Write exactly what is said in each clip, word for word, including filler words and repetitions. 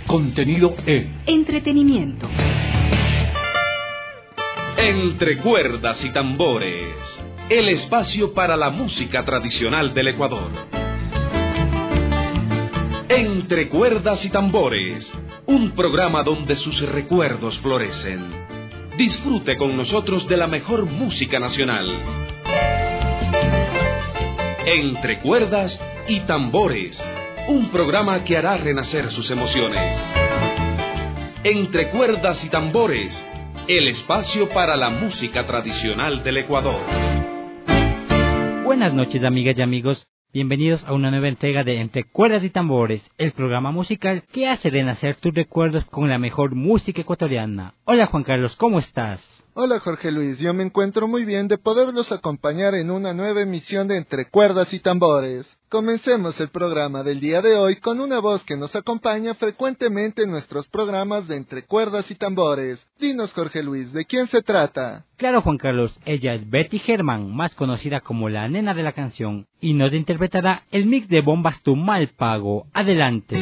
contenido e entretenimiento. Entre cuerdas y tambores, el espacio para la música tradicional del Ecuador. Entre cuerdas y tambores, un programa donde sus recuerdos florecen. Disfrute con nosotros de la mejor música nacional. Entre cuerdas y tambores, un programa que hará renacer sus emociones. Entre cuerdas y tambores, el espacio para la música tradicional del Ecuador. Buenas noches, amigas y amigos. Bienvenidos a una nueva entrega de Entre Cuerdas y Tambores, el programa musical que hace renacer tus recuerdos con la mejor música ecuatoriana. Hola Juan Carlos, ¿cómo estás? Hola Jorge Luis, yo me encuentro muy bien de poderlos acompañar en una nueva emisión de Entre Cuerdas y Tambores. Comencemos el programa del día de hoy con una voz que nos acompaña frecuentemente en nuestros programas de Entre Cuerdas y Tambores. Dinos Jorge Luis, ¿de quién se trata? Claro Juan Carlos, ella es Betty Germán, más conocida como la nena de la canción, y nos interpretará el mix de Bombas Tu Mal Pago. Adelante.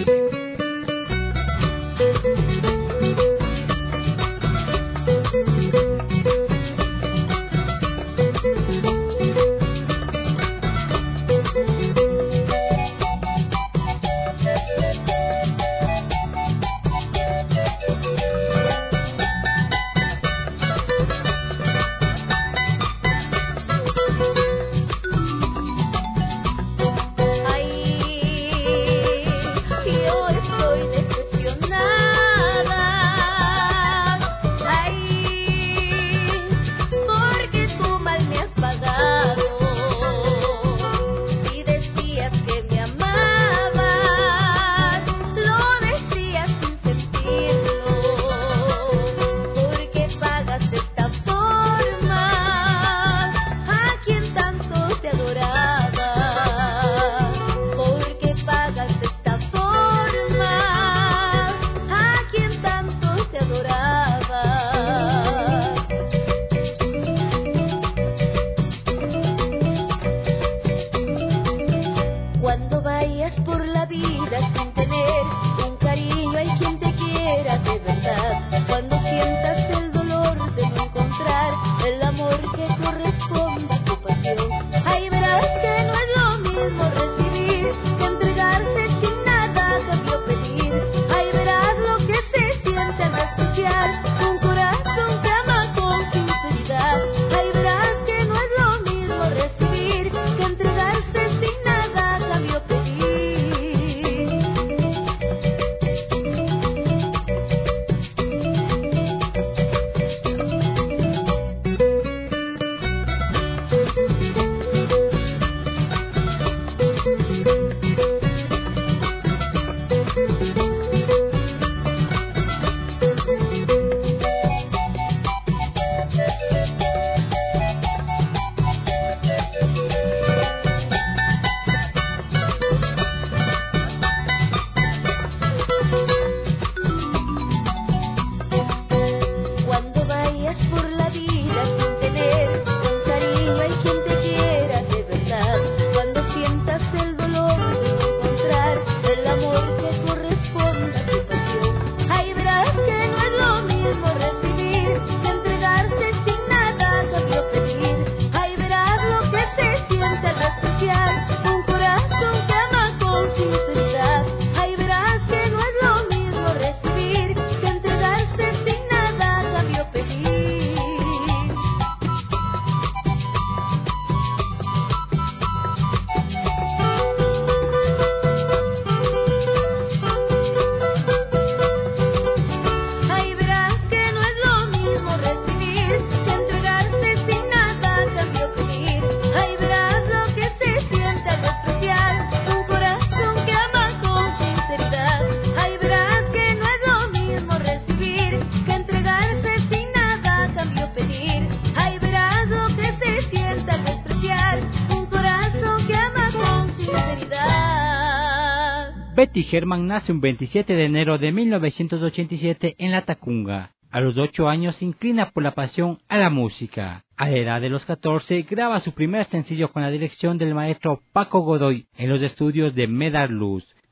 Betty Germán nace un veintisiete de enero de mil novecientos ochenta y siete en La Tacunga. A los ocho años se inclina por la pasión a la música. A la edad de los catorce graba su primer sencillo con la dirección del maestro Paco Godoy en los estudios de Medar Luz.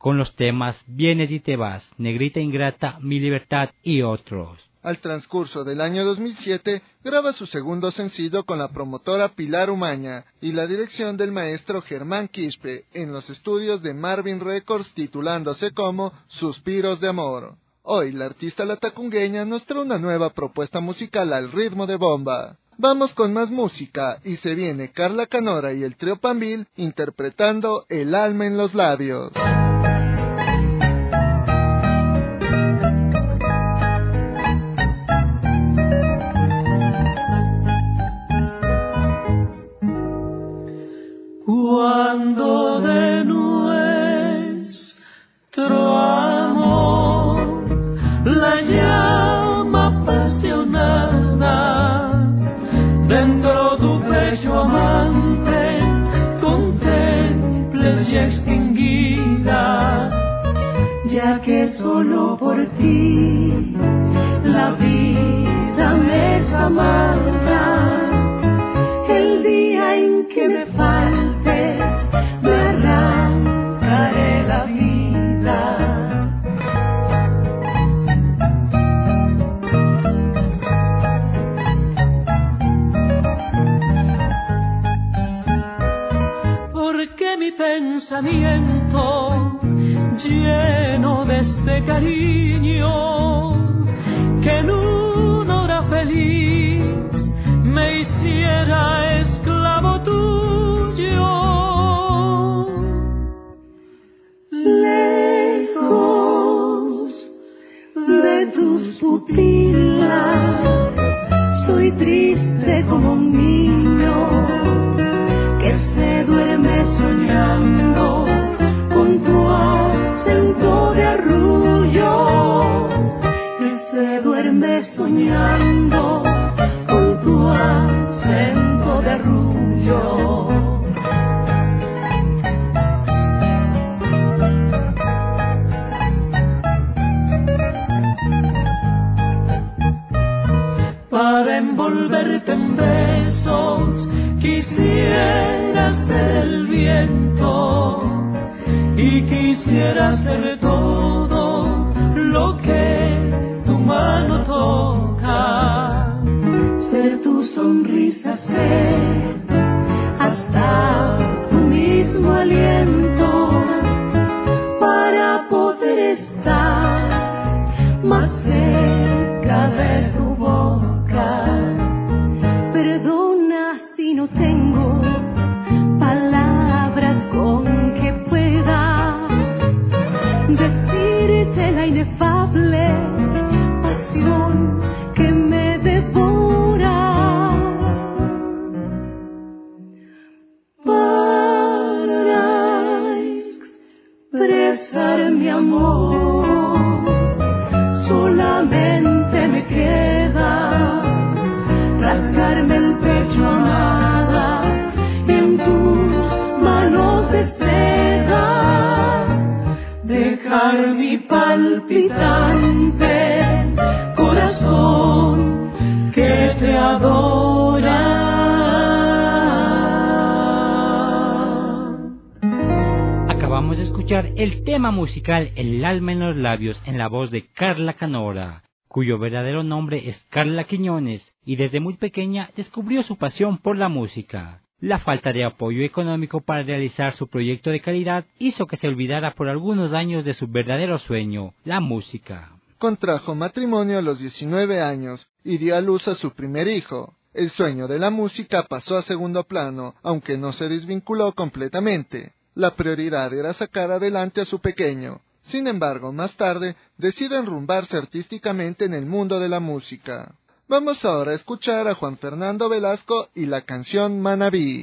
con los temas Vienes y te vas, Negrita ingrata, Mi libertad y otros. Al transcurso del año dos mil siete, graba su segundo sencillo con la promotora Pilar Umaña y la dirección del maestro Germán Quispe en los estudios de Marvin Records, titulándose como Suspiros de Amor. Hoy la artista latacungueña nos trae una nueva propuesta musical al ritmo de bomba. Vamos con más música y se viene Carla Canora y el trío Pambil interpretando El alma en los labios. Cuando de nuestro amor la llama apasionada dentro tu pecho amante contemples ya extinguida, ya que solo por ti la vida me es amarga. El día en que me faltes, me arrancaré la vida. Porque mi pensamiento, lleno de este cariño, que en una hora feliz me hiciera esclavo tuyo. Lejos de tus pupilas, soy triste como un niño que se duerme soñando con tu acento de arrullo, que se duerme soñando con tu acento de arrullo. Para envolverte en besos quisiera ser el viento y quisiera ser todo lo que tu mano toca, ser tu sonrisa, ser hasta tu mismo aliento, para poder estar más cerca de tu boca. Perdona si no tengo palabras con que pueda decirte la inefable pasión que me devora. Para expresar mi amor, solamente me queda rasgarme el pecho, amada, y en tus manos de seda dejar mi palpitante corazón que te adora. Acabamos de escuchar el tema musical El alma en los labios en la voz de Carla Canora, cuyo verdadero nombre es Carla Quiñones, y desde muy pequeña descubrió su pasión por la música. La falta de apoyo económico para realizar su proyecto de calidad hizo que se olvidara por algunos años de su verdadero sueño, la música. Contrajo matrimonio a los diecinueve años y dio a luz a su primer hijo. El sueño de la música pasó a segundo plano, aunque no se desvinculó completamente. La prioridad era sacar adelante a su pequeño. Sin embargo, más tarde, decide enrumbarse artísticamente en el mundo de la música. Vamos ahora a escuchar a Juan Fernando Velasco y la canción Manabí.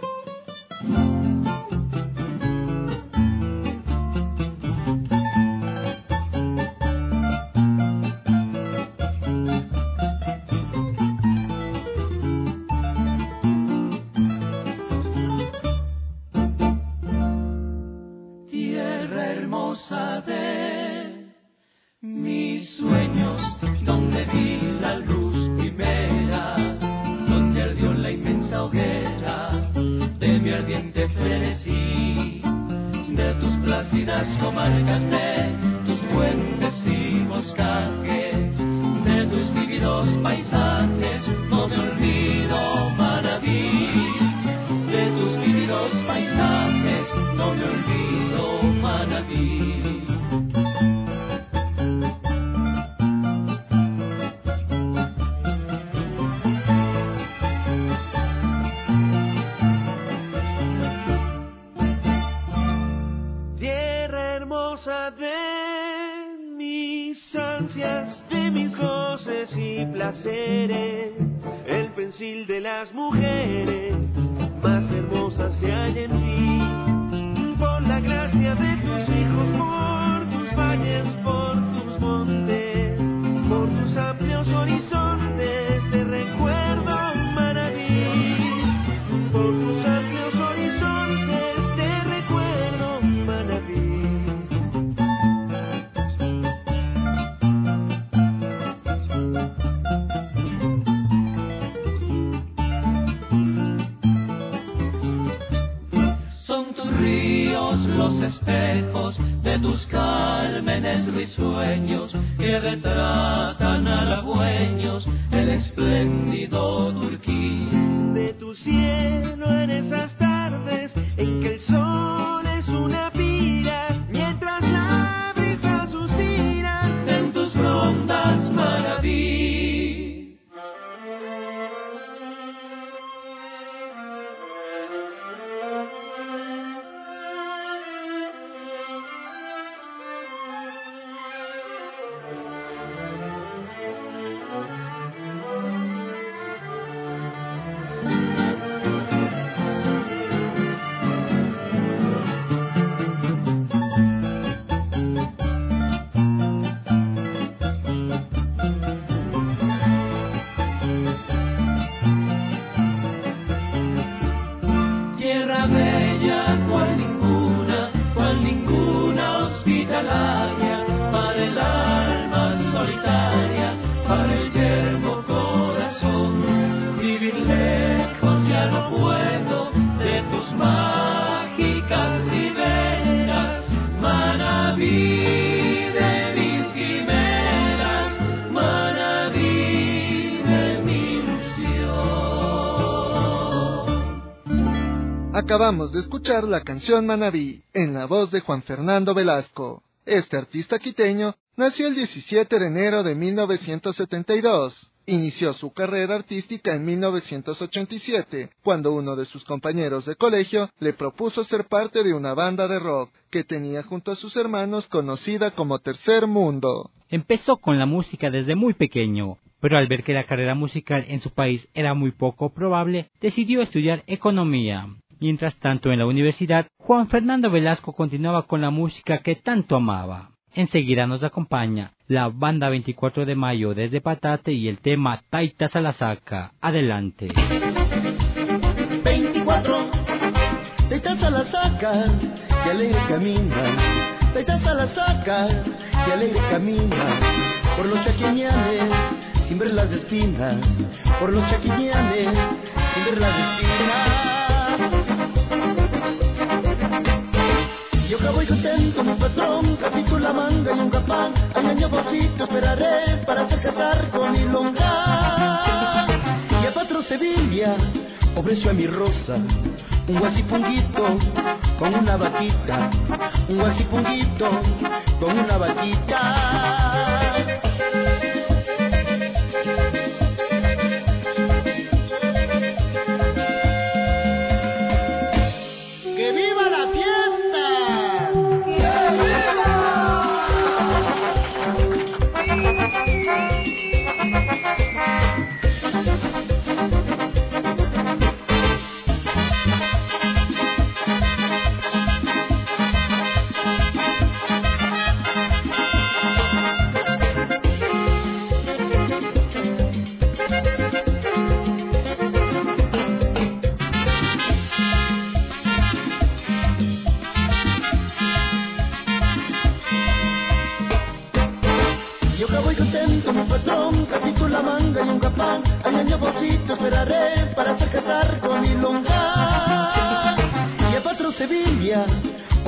Tierra hermosa de mis sueños, donde vi la luz primera, donde ardió la inmensa hoguera de mi ardiente frenesí, de tus placeres florecidas comarcas, de tus puentes y boscajes, de tus vívidos paisajes, no me olvido, Manabí. De tus vívidos paisajes, no me olvido, Manabí. Tierra hermosa de mis ansias, de mis goces y placeres, el pensil de las mujeres más hermosas se halla en ti, por la gracia de tus hijos, por tus valles, por tus montes, por tus amplios horizontes, te recuerdo, Manabí, por tus amplios horizontes, te recuerdo, Manabí. Los espejos de tus cármenes risueños que retratan halagüeños el espléndido Turquí. De tu cielo en esas tardes en que el sol es una pira, mientras la brisa suspira en tus rondas, Manabí. Para el alma solitaria, para el yermo corazón, vivir lejos ya no puedo de tus mágicas riberas, Manabí de mis quimeras, Manabí de mi ilusión. Acabamos de escuchar la canción Manabí, en la voz de Juan Fernando Velasco. Este artista quiteño nació el diecisiete de enero de mil novecientos setenta y dos. Inició su carrera artística en mil novecientos ochenta y siete, cuando uno de sus compañeros de colegio le propuso ser parte de una banda de rock que tenía junto a sus hermanos conocida como Tercer Mundo. Empezó con la música desde muy pequeño, pero al ver que la carrera musical en su país era muy poco probable, decidió estudiar economía. Mientras tanto, en la universidad, Juan Fernando Velasco continuaba con la música que tanto amaba. Enseguida nos acompaña la banda veinticuatro de mayo desde Patate y el tema Taita Salasaca. Adelante. veinticuatro, Taita Salasaca, que alegre camina. Taita Salasaca, que alegre camina. Por los chaquiñanes, sin ver las espinas. Por los chaquiñanes, sin ver las espinas. Yo que voy contento, mi patrón, capito la manga y un capán. Al año bocito esperaré para hacer casar con Ilonga. Y a patrón Sevilla ofreció a mi rosa un guasipunguito con una vaquita. Un guasipunguito con una vaquita.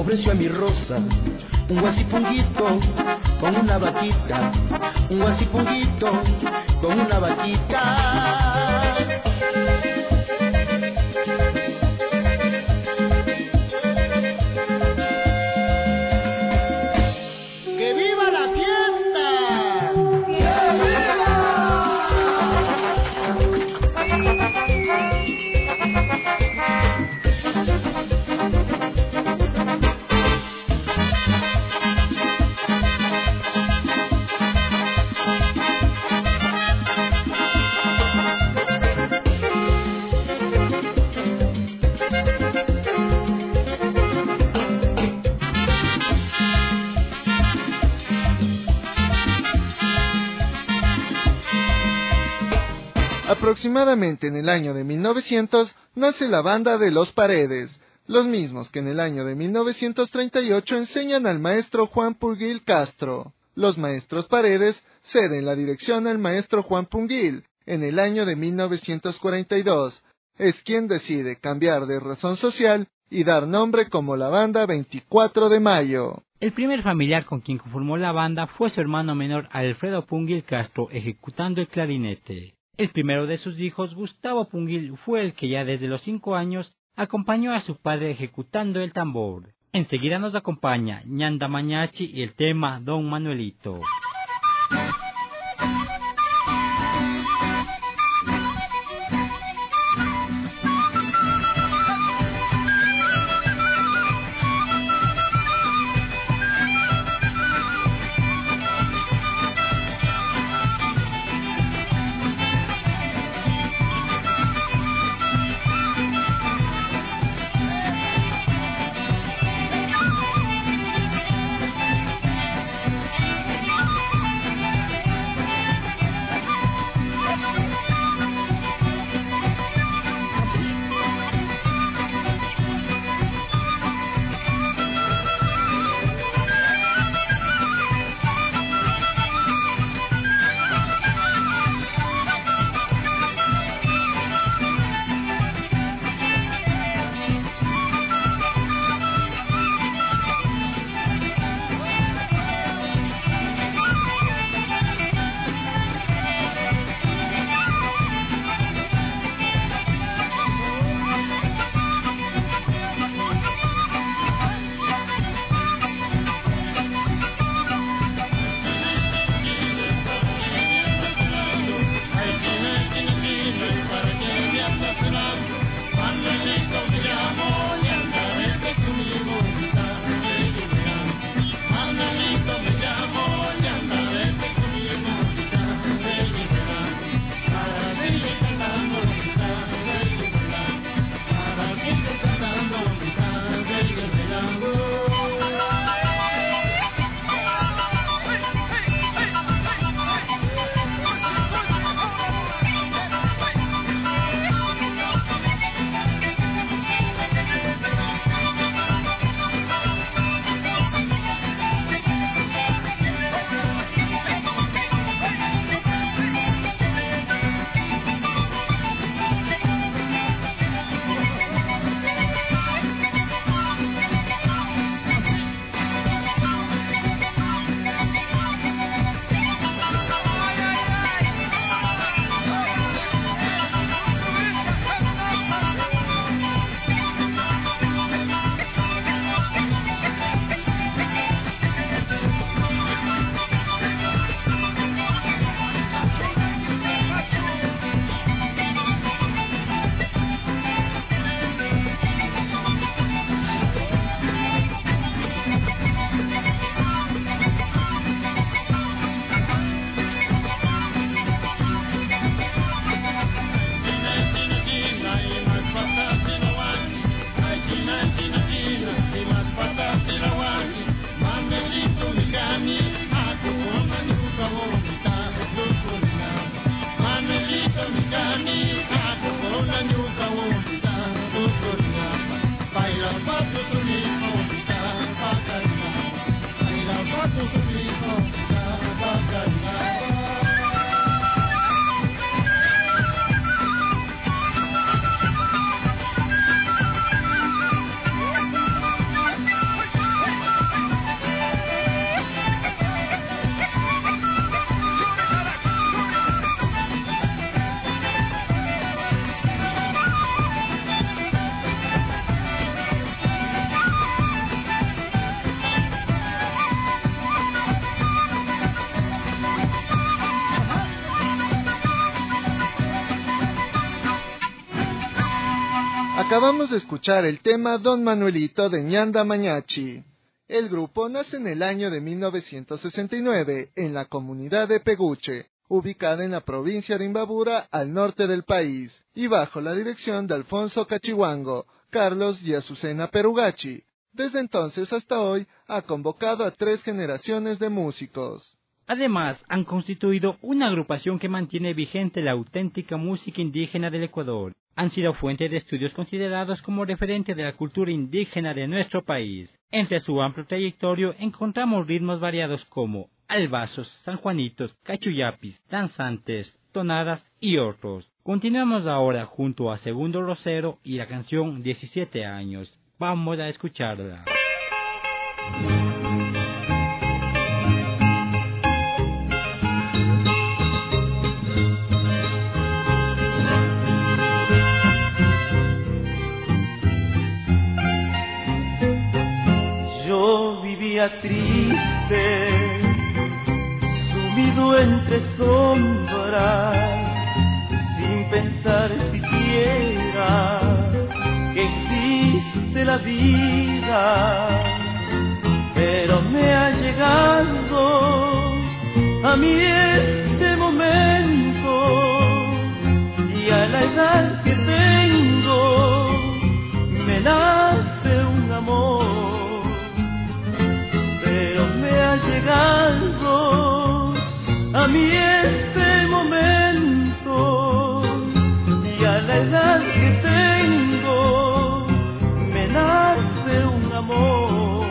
ofreció a mi rosa un guasipunguito con una vaquita, un guasipunguito con una vaquita. ¡Que viva la fiesta! ¡Que viva! Aproximadamente en el año de mil novecientos nace la banda de Los Paredes, los mismos que en el año de mil novecientos treinta y ocho enseñan al maestro Juan Punguil Castro. Los maestros Paredes ceden la dirección al maestro Juan Punguil en el año de mil novecientos cuarenta y dos. Es quien decide cambiar de razón social y dar nombre como la banda veinticuatro de mayo. El primer familiar con quien conformó la banda fue su hermano menor Alfredo Punguil Castro, ejecutando el clarinete. El primero de sus hijos, Gustavo Punguil, fue el que ya desde los cinco años acompañó a su padre ejecutando el tambor. Enseguida nos acompaña Ñanda Mañachi y el tema Don Manuelito. Acabamos de escuchar el tema Don Manuelito de Ñanda Mañachi. El grupo nace en el año de mil novecientos sesenta y nueve en la comunidad de Peguche, ubicada en la provincia de Imbabura, al norte del país, y bajo la dirección de Alfonso Cachihuango, Carlos y Azucena Perugachi. Desde entonces hasta hoy ha convocado a tres generaciones de músicos. Además, han constituido una agrupación que mantiene vigente la auténtica música indígena del Ecuador. Han sido fuente de estudios considerados como referente de la cultura indígena de nuestro país. Entre su amplio trayectorio encontramos ritmos variados como albazos, sanjuanitos, cachuyapis, danzantes, tonadas y otros. Continuamos ahora junto a Segundo Rosero y la canción diecisiete años. Vamos a escucharla. Triste, sumido entre sombras, sin pensar siquiera que existe la vida, pero me ha llegado a mí este momento y a la edad que tengo me nace un amor. Llegando a mí este momento y a la edad que tengo me nace un amor.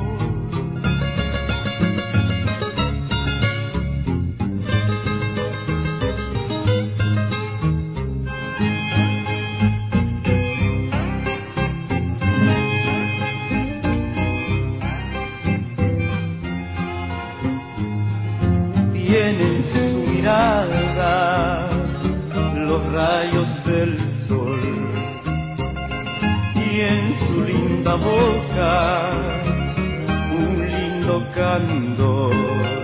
Tiene en su mirada los rayos del sol y en su linda boca un lindo candor.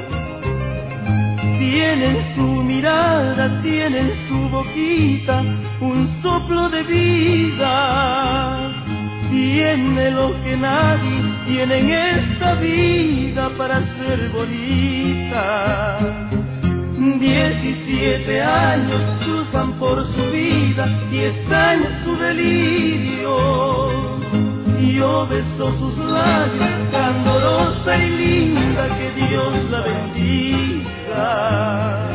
Tiene en su mirada, tiene en su boquita un soplo de vida. Tiene lo que nadie tiene en esta vida para ser bonita. Diecisiete años cruzan por su vida y está en su delirio. Yo beso sus labios, candorosa y linda, que Dios la bendiga.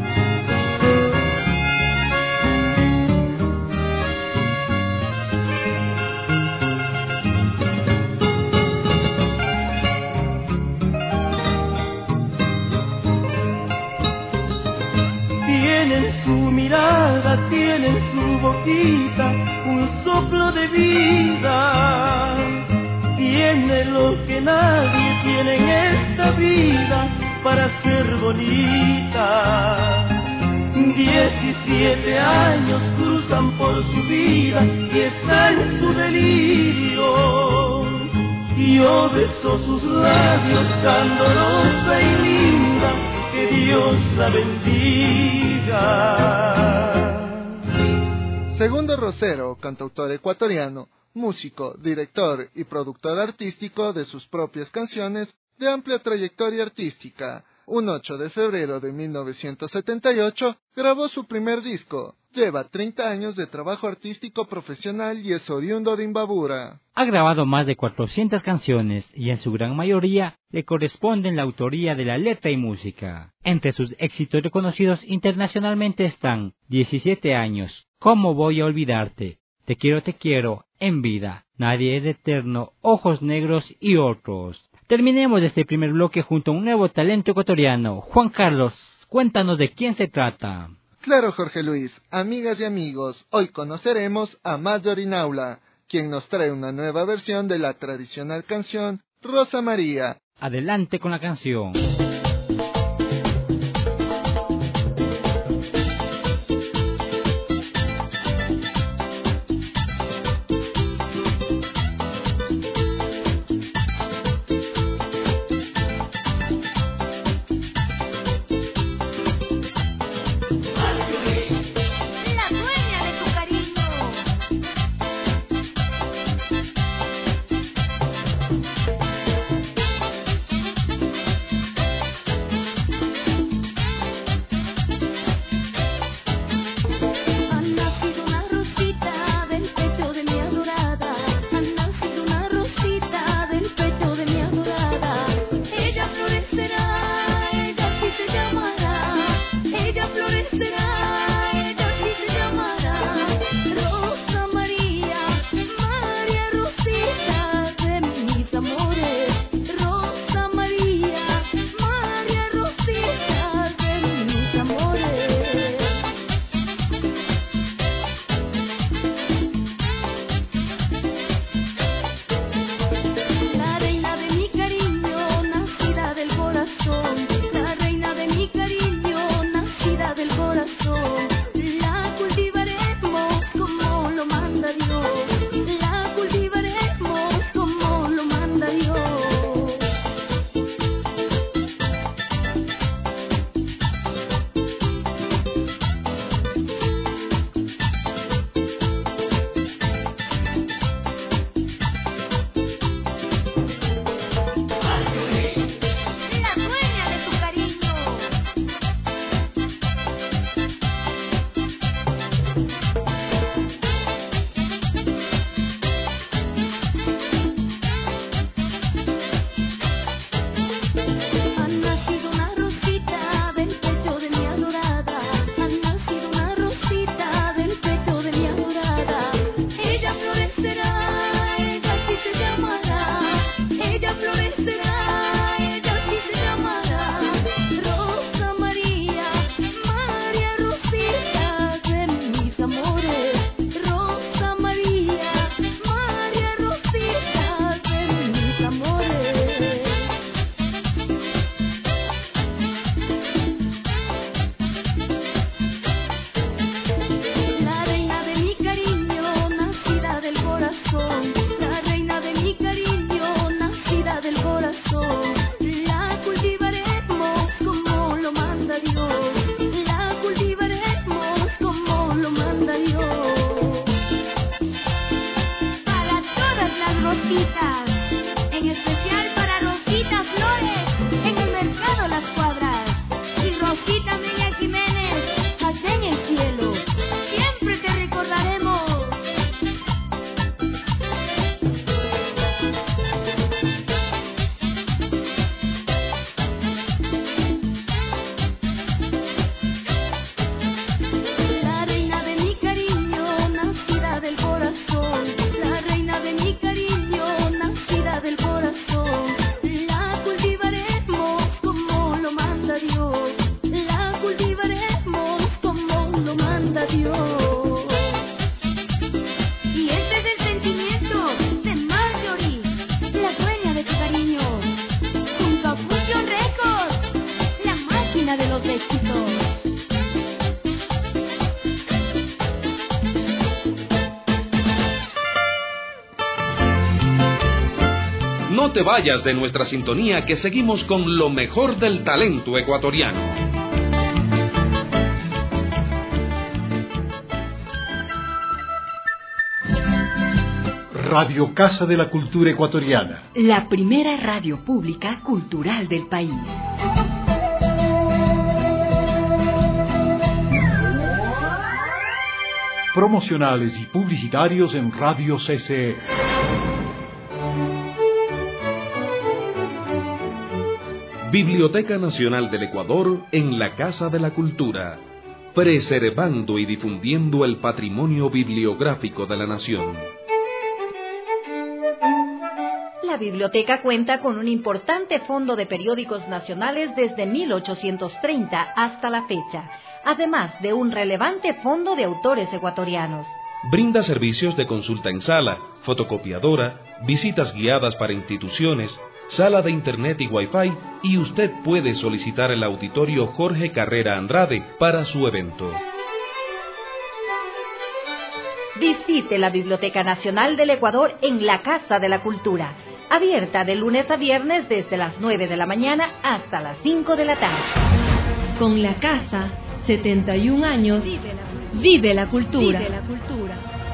Tiene en su boquita un soplo de vida. Tiene lo que nadie tiene en esta vida para ser bonita. Diecisiete años cruzan por su vida y está en su delirio. Yo beso sus labios, candorosa y linda, que Dios la bendiga. Segundo Rosero, cantautor ecuatoriano, músico, director y productor artístico de sus propias canciones de amplia trayectoria artística. Un ocho de febrero de mil novecientos setenta y ocho grabó su primer disco. Lleva treinta años de trabajo artístico profesional y es oriundo de Imbabura. Ha grabado más de cuatrocientas canciones y en su gran mayoría le corresponden la autoría de la letra y música. Entre sus éxitos reconocidos internacionalmente están diecisiete años, ¿Cómo voy a olvidarte?, Te quiero, te quiero, En vida, Nadie es eterno, Ojos negros y otros. Terminemos este primer bloque junto a un nuevo talento ecuatoriano. Juan Carlos, cuéntanos de quién se trata. Claro, Jorge Luis, amigas y amigos, hoy conoceremos a Mayor Inaula, quien nos trae una nueva versión de la tradicional canción Rosa María. Adelante con la canción. La dueña de tu cariño. corazón, la reina de mi cariño, nacida del corazón. La cultivaremos como lo manda Dios, la cultivaremos como lo manda Dios. No te vayas de nuestra sintonía, que seguimos con lo mejor del talento ecuatoriano. Radio Casa de la Cultura Ecuatoriana. La primera radio pública cultural del país. Promocionales y publicitarios en Radio C C E. Biblioteca Nacional del Ecuador en la Casa de la Cultura, preservando y difundiendo el patrimonio bibliográfico de la nación. La biblioteca cuenta con un importante fondo de periódicos nacionales desde mil ochocientos treinta hasta la fecha, además de un relevante fondo de autores ecuatorianos. Brinda servicios de consulta en sala, fotocopiadora, visitas guiadas para instituciones, sala de internet y wifi, y usted puede solicitar el auditorio Jorge Carrera Andrade para su evento. Visite la Biblioteca Nacional del Ecuador en la Casa de la Cultura, abierta de lunes a viernes desde las nueve de la mañana hasta las cinco de la tarde. Con la casa, setenta y un años, vive la, vive la cultura. Vive la cultura.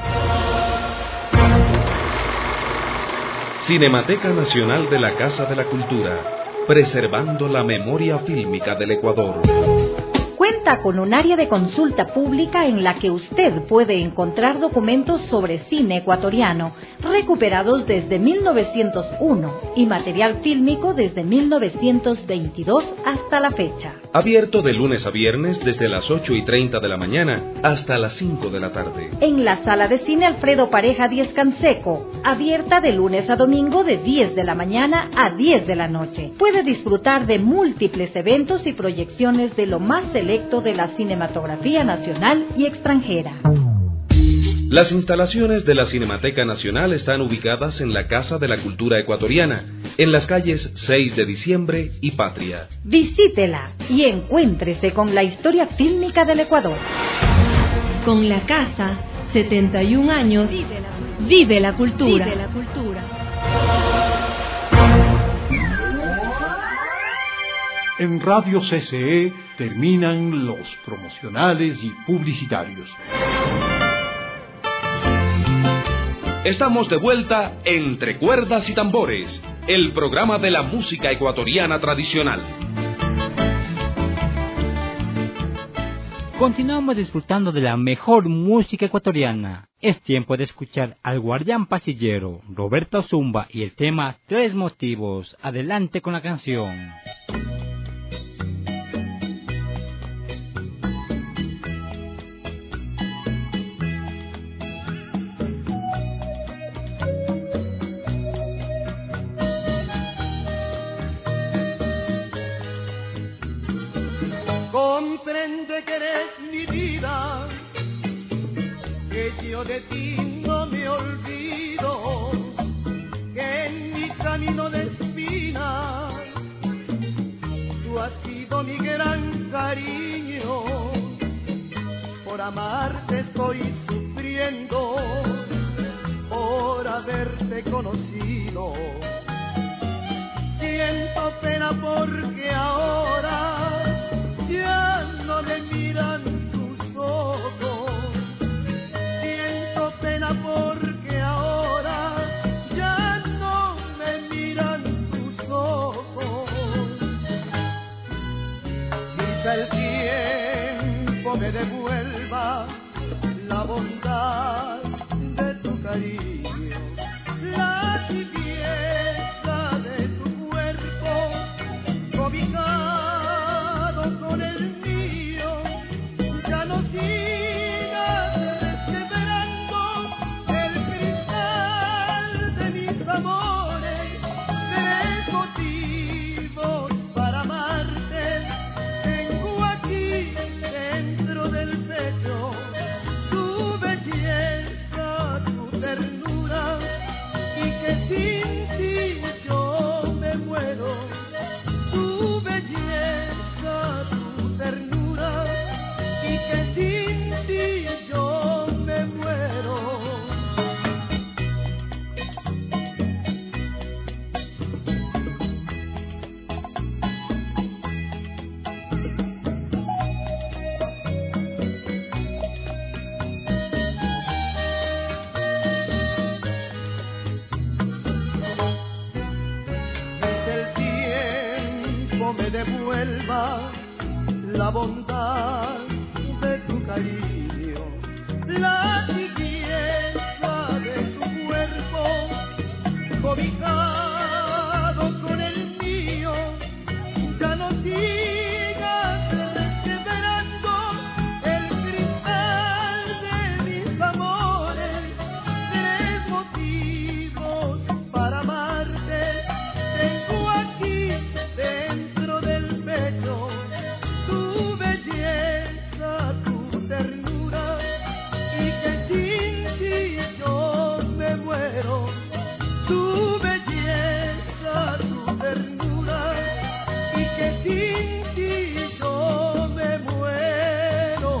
Cinemateca Nacional de la Casa de la Cultura, preservando la memoria fílmica del Ecuador. Cuenta con un área de consulta pública en la que usted puede encontrar documentos sobre cine ecuatoriano, recuperados desde mil novecientos uno, y material fílmico desde mil novecientos veintidós hasta la fecha. Abierto de lunes a viernes desde las ocho y treinta de la mañana hasta las cinco de la tarde. En la Sala de Cine Alfredo Pareja Díez Canseco, abierta de lunes a domingo de diez de la mañana a diez de la noche. Puede disfrutar de múltiples eventos y proyecciones de lo más selecto de la cinematografía nacional y extranjera. Las instalaciones de la Cinemateca Nacional están ubicadas en la Casa de la Cultura Ecuatoriana, en las calles seis de diciembre y Patria. Visítela y encuéntrese con la historia fílmica del Ecuador. Con la casa, setenta y un años, vive la cultura. Vive la cultura. En Radio C C E terminan los promocionales y publicitarios. Estamos de vuelta Entre Cuerdas y Tambores, el programa de la música ecuatoriana tradicional. Continuamos disfrutando de la mejor música ecuatoriana. Es tiempo de escuchar al guardián pasillero, Roberto Zumba, y el tema Tres Motivos. Adelante con la canción. Comprende que eres mi vida, que yo de ti no me olvido, que en mi camino de espinas tú has sido mi gran cariño. Por amarte estoy sufriendo, por haberte conocido. Siento pena porque ahora ya no me miran tus ojos. Siento pena porque ahora ya no me miran tus ojos. Quizá el tiempo me devuelva la bondad de tu cariño, la tibieza de tu cuerpo, cobijado con el mío. Ya no sigas resquebrajando el cristal de mis amores. Tres motivos para amarte tengo aquí dentro del pecho: tu belleza, tu ternura, y que sin ti yo me muero. Tu belleza, tu ternura, y que sin ti yo me muero. Que el tiempo me devuelva la bondad de tu cariño, la tibieza de tu cuerpo, cobijado con el mío. Ya no sigas resquebrajando el cristal de mis amores. Tres motivos para amarte tengo aquí dentro del pecho: tu belleza, tu ternura, y que sin ti yo me muero. Tu belleza, tu ternura, y que sin ti yo me muero.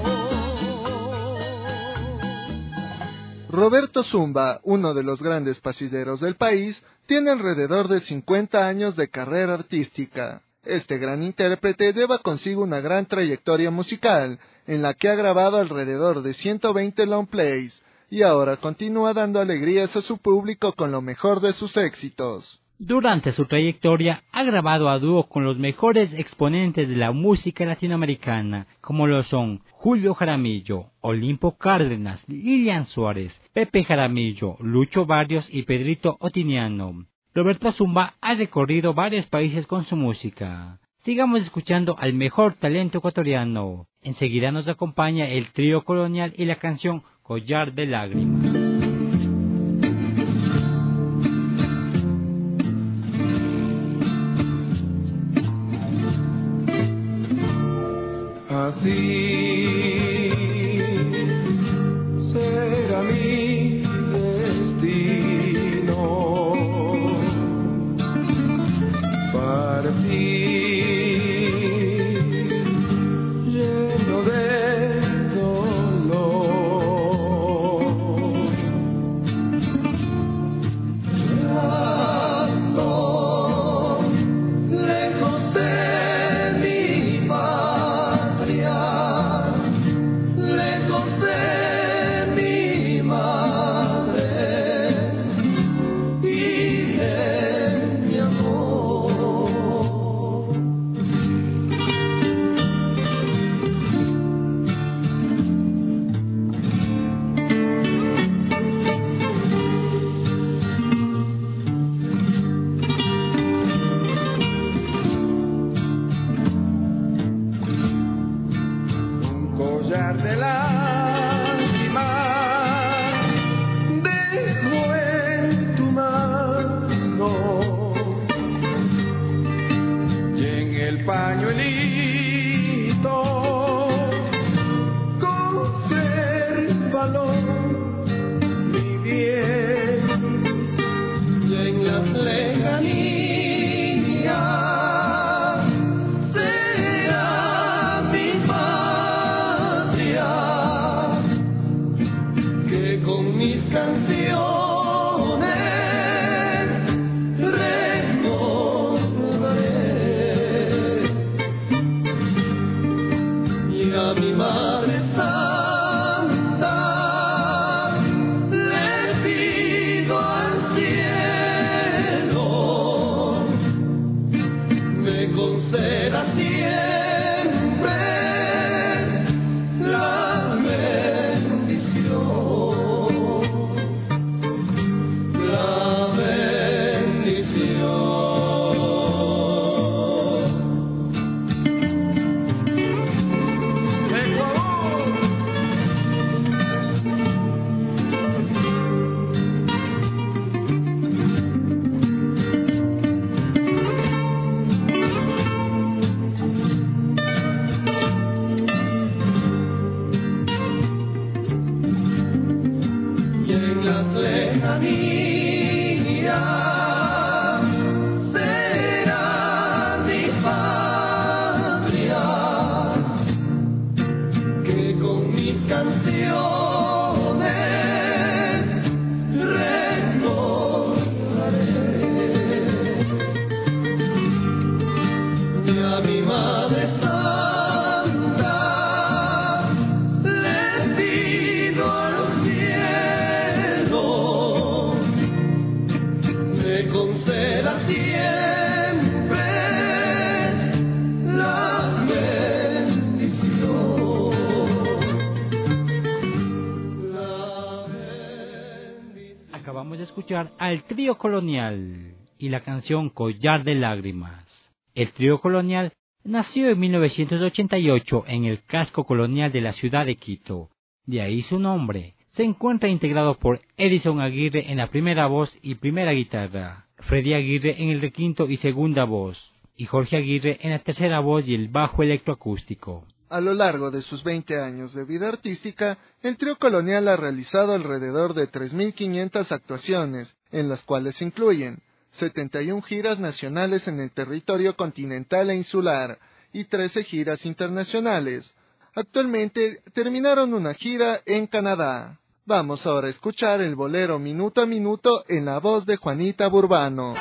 Roberto Zumba, uno de los grandes pasilleros del país, tiene alrededor de cincuenta años de carrera artística. Este gran intérprete lleva consigo una gran trayectoria musical, en la que ha grabado alrededor de ciento veinte long plays, y ahora continúa dando alegrías a su público con lo mejor de sus éxitos. Durante su trayectoria ha grabado a dúo con los mejores exponentes de la música latinoamericana, como lo son Julio Jaramillo, Olimpo Cárdenas, Lilian Suárez, Pepe Jaramillo, Lucho Barrios y Pedrito Otiniano. Roberto Zumba ha recorrido varios países con su música. Sigamos escuchando al mejor talento ecuatoriano. Enseguida nos acompaña el trío Colonial y la canción Collar de Lágrimas. Así será mi collar de lágrimas dejo en tu mano, y en el pañuelito consérvalo, mi bien, y en las lejanías al Trío Colonial y la canción Collar de Lágrimas. El Trío Colonial nació en mil novecientos ochenta y ocho en el casco colonial de la ciudad de Quito. De ahí su nombre. Se encuentra integrado por Edison Aguirre en la primera voz y primera guitarra, Freddy Aguirre en el requinto y segunda voz, y Jorge Aguirre en la tercera voz y el bajo electroacústico. A lo largo de sus veinte años de vida artística, el Trío Colonial ha realizado alrededor de tres mil quinientas actuaciones, en las cuales incluyen setenta y una giras nacionales en el territorio continental e insular y trece giras internacionales. Actualmente terminaron una gira en Canadá. Vamos ahora a escuchar el bolero Minuto a Minuto en la voz de Juanita Burbano.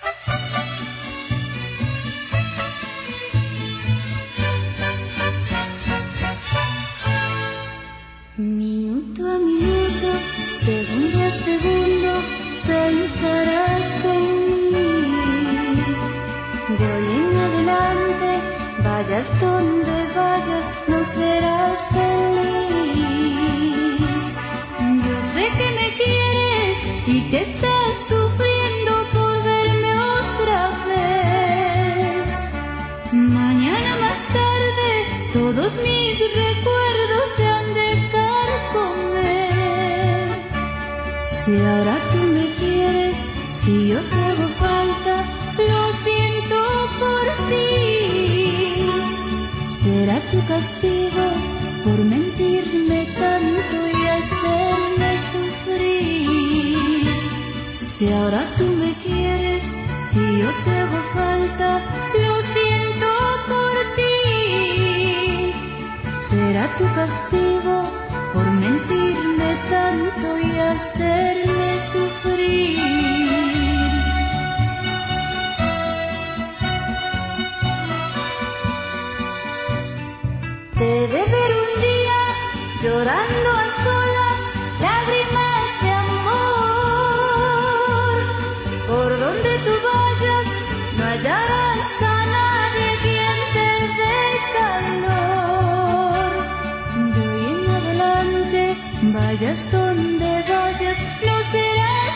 Minuto a minuto, segundo a segundo, pensarás en mí. De hoy en adelante, vayas donde vayas, no serás feliz. Yo sé que me quieres y que estás sufriendo por verme otra vez. Mañana más tarde, todos mis recuerdos se han de carcomer. Si ahora tú me quieres, si yo te hago falta, lo siento por ti. Será tu castigo por mentirme tanto y hacerme sufrir. Si ahora tú me quieres, si yo te hago falta, lo siento por ti. Será tu castigo por mentirme tanto y hacerme sufrir. Te de ver un día llorando a solas, lágrimas de amor. Por donde tú vayas, no hallarás a nadie quien te dé calor. De hoy en adelante, vayas donde vayas, no serás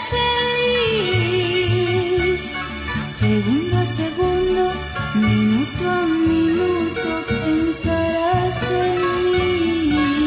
feliz. Segundo a segundo, minuto a minuto, pensarás en mí.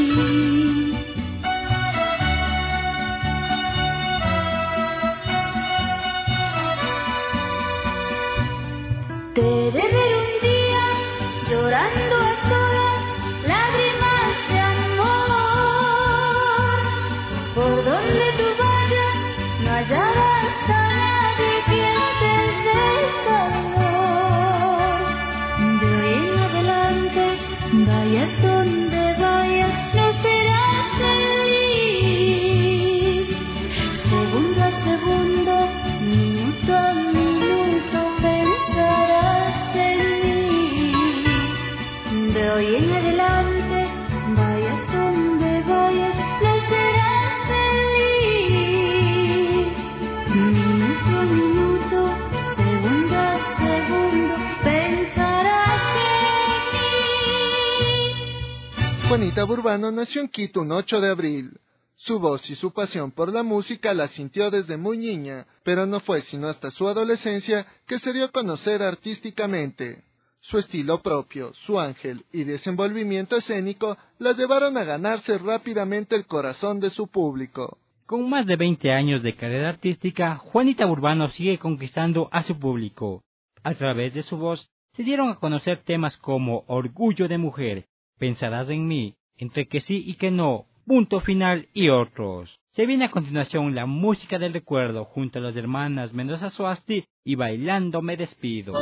De hoy en adelante, vayas donde vayas, no serás feliz. Minuto a minuto, segundo a segundo, pensarás en mí. Juanita Burbano nació en Quito un ocho de abril. Su voz y su pasión por la música la sintió desde muy niña, pero no fue sino hasta su adolescencia que se dio a conocer artísticamente. Su estilo propio, su ángel y desenvolvimiento escénico la llevaron a ganarse rápidamente el corazón de su público. Con más de veinte años de carrera artística, Juanita Burbano sigue conquistando a su público. A través de su voz, se dieron a conocer temas como Orgullo de Mujer, Pensarás en mí, Entre que sí y que no, Punto Final y otros. Se viene a continuación la música del recuerdo junto a las hermanas Mendoza Suasti y Bailando Me Despido.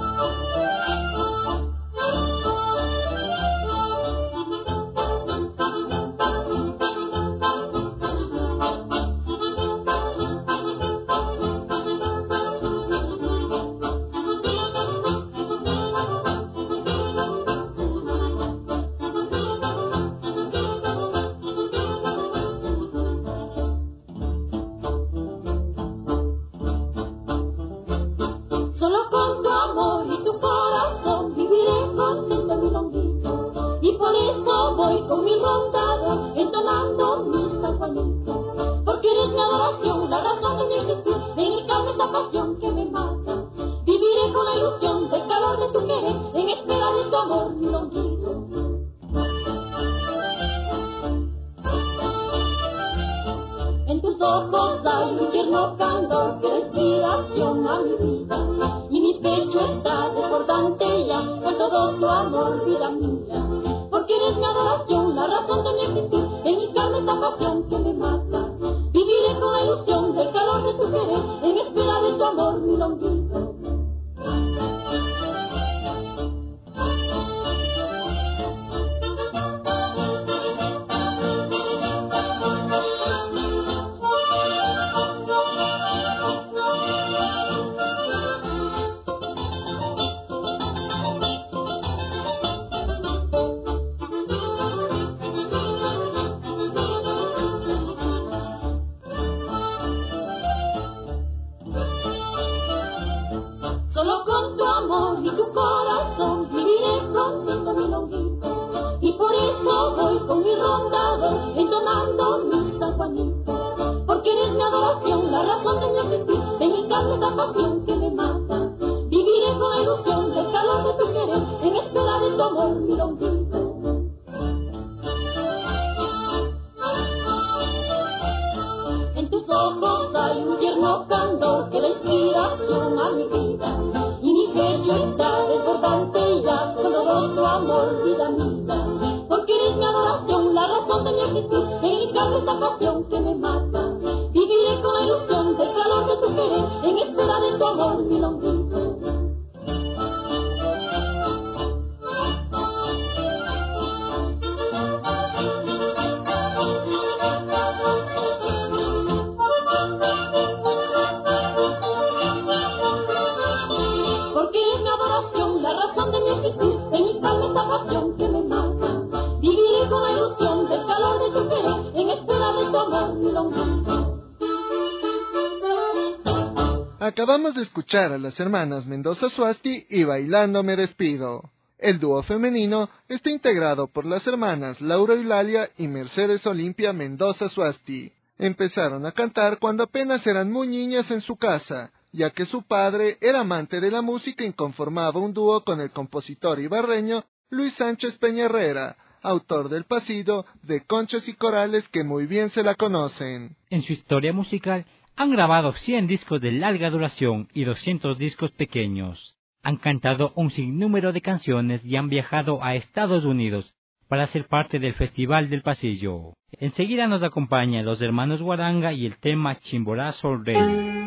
Acabamos de escuchar a las hermanas Mendoza Suasti y Bailando Me Despido. El dúo femenino está integrado por las hermanas Laura Eulalia y Mercedes Olimpia Mendoza Suasti. Empezaron a cantar cuando apenas eran muy niñas en su casa, ya que su padre era amante de la música y conformaba un dúo con el compositor ibarreño Luis Sánchez Peñarrera, autor del Pasillo, de Conchas y Corales que muy bien se la conocen. En su historia musical, han grabado cien discos de larga duración y doscientos discos pequeños. Han cantado un sinnúmero de canciones y han viajado a Estados Unidos para ser parte del Festival del Pasillo. Enseguida nos acompañan los hermanos Guaranga y el tema Chimborazo Rey.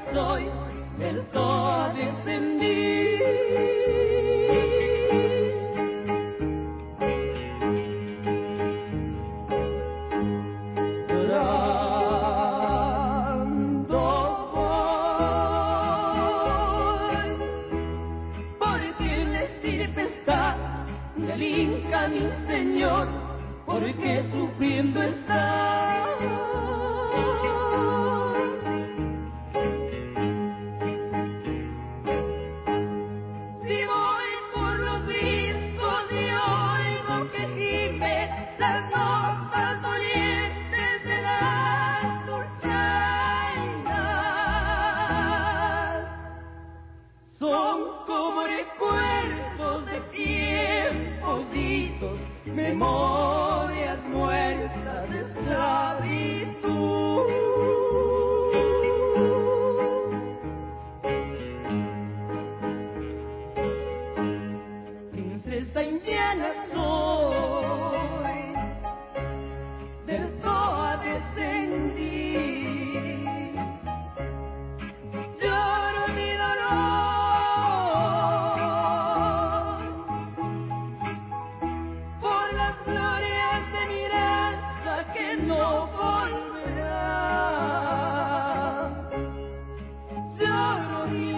soy, del todo descendí. Llorando voy, porque en la estirpe está del Inca mi señor, porque sufriendo está. Memorias muertas de esclavitud. Princesa indiana soy, del Toa descendí. Lloro mi dolor por las glorias de mi raza que no volverá. Lloro mi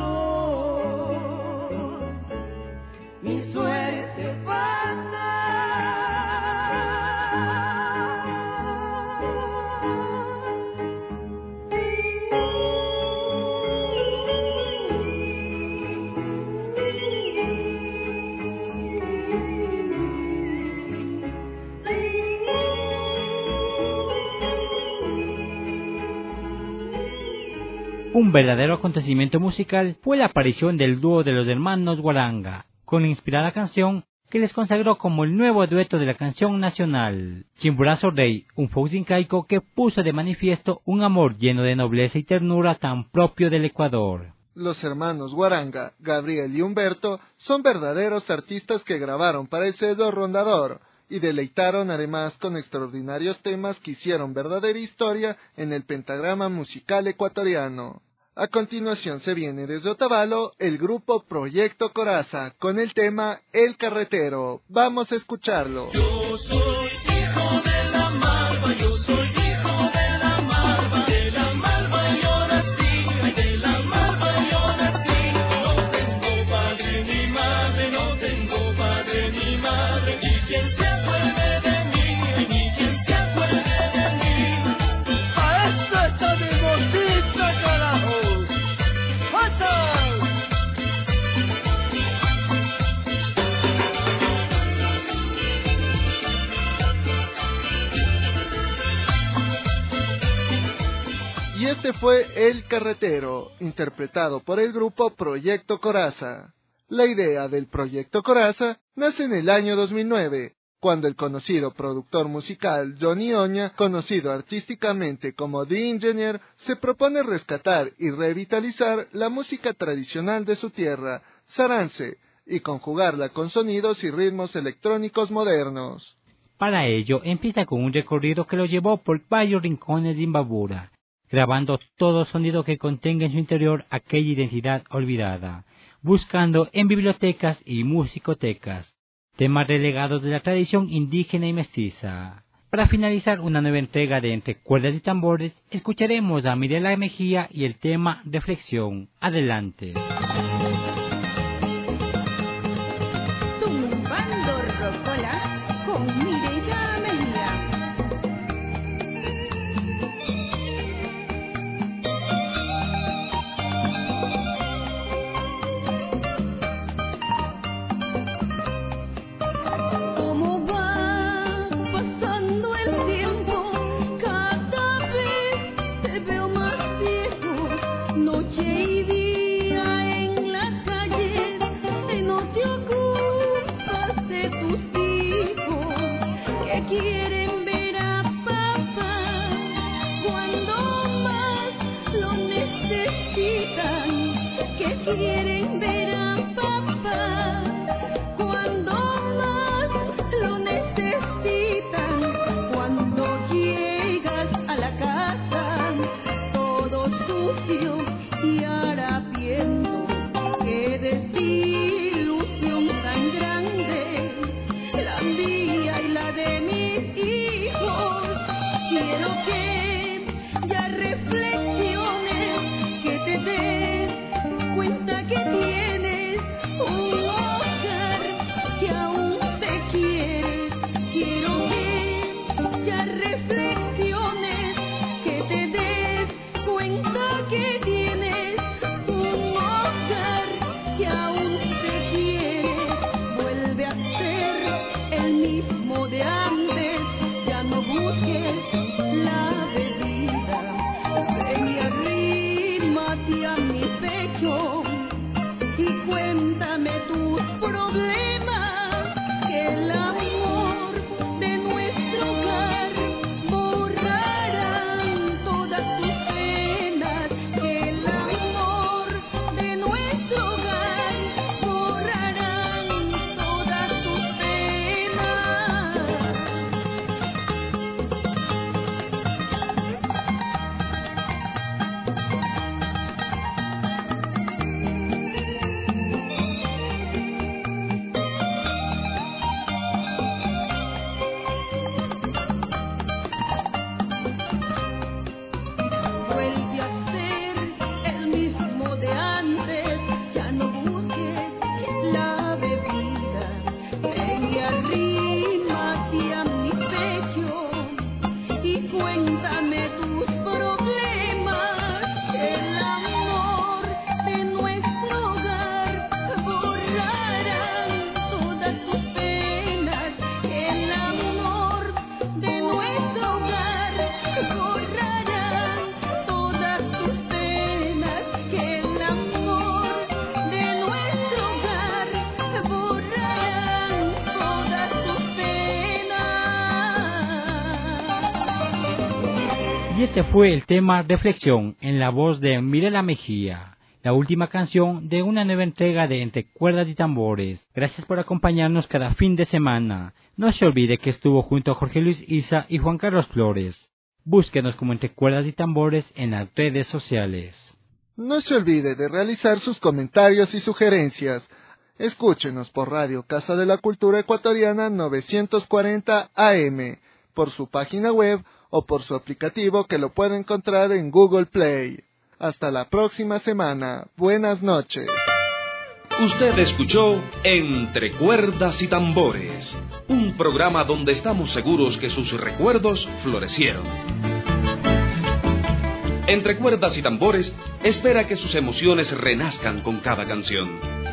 dolor, mi suerte Un verdadero acontecimiento musical fue la aparición del dúo de los hermanos Guaranga, con la inspirada canción que les consagró como el nuevo dueto de la canción nacional. Chimborazo Rey, un folk incaico que puso de manifiesto un amor lleno de nobleza y ternura tan propio del Ecuador. Los hermanos Guaranga, Gabriel y Humberto, son verdaderos artistas que grabaron para el sello Rondador y deleitaron además con extraordinarios temas que hicieron verdadera historia en el pentagrama musical ecuatoriano. A continuación se viene desde Otavalo el grupo Proyecto Coraza con el tema El Carretero. Vamos a escucharlo. Yo soy hijo de la malva, yo soy hijo de la malva, de la malva yo nací, de la malva yo nací. No tengo padre ni madre, no tengo padre ni madre, ni quien se acuerde de mí, ni quien se acuerde de mí. A esto está mi motito, carajo. Y este fue El Carretero, interpretado por el grupo Proyecto Coraza. La idea del Proyecto Coraza nace en el año dos mil nueve, cuando el conocido productor musical Johnny Oña, conocido artísticamente como The Engineer, se propone rescatar y revitalizar la música tradicional de su tierra, Sarance, y conjugarla con sonidos y ritmos electrónicos modernos. Para ello, empieza con un recorrido que lo llevó por varios rincones de Imbabura, grabando todo sonido que contenga en su interior aquella identidad olvidada, buscando en bibliotecas y musicotecas temas relegados de la tradición indígena y mestiza. Para finalizar una nueva entrega de Entre Cuerdas y Tambores, escucharemos a Mirela Mejía y el tema Reflexión. Adelante. Tumbando Rocola con Mireya Mejía. ¿Cómo va pasando el tiempo? Cada vez te veo más viejo, noche y día. quiero que ya reflexiones, que te des cuenta que tienes un hogar que aún te quiere. Quiero que ya reflexiones, que te des cuenta que tienes un hogar que aún te quiere. Vuelve a ser el mismo de antes, ya no busques la bebida. Ven y arrímate a mi pecho y cuéntame tus problemas, que el amor de nuestro hogar borrarán todas tus penas, que el amor de nuestro hogar borrarán todas tus penas. Vuelve a ser el mismo de antes, ya no busques la bebida. Ven y arrímate a mi pecho y cuéntame tus problemas, que el amor de nuestro hogar borrarán todas tus penas, que el amor de nuestro hogar borrarán todas tus penas, que el amor de nuestro hogar borrarán todas tus penas. Y este fue el tema Reflexión en la voz de Mirela Mejía, la última canción de una nueva entrega de Entre Cuerdas y Tambores. Gracias por acompañarnos cada fin de semana. No se olvide que estuvo junto a Jorge Luis Isa y Juan Carlos Flores. Búsquenos como Entre Cuerdas y Tambores en las redes sociales. No se olvide de realizar sus comentarios y sugerencias. Escúchenos por Radio Casa de la Cultura Ecuatoriana novecientos cuarenta A M, por su página web o por su aplicativo que lo puede encontrar en Google Play. Hasta la próxima semana. Buenas noches. Usted escuchó Entre Cuerdas y Tambores, un programa donde estamos seguros que sus recuerdos florecieron. Entre Cuerdas y Tambores espera que sus emociones renazcan con cada canción.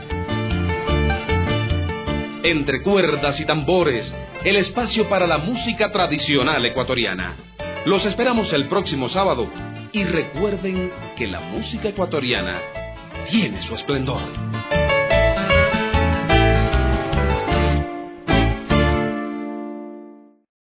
Entre Cuerdas y Tambores, el espacio para la música tradicional ecuatoriana. Los esperamos el próximo sábado y recuerden que la música ecuatoriana tiene su esplendor.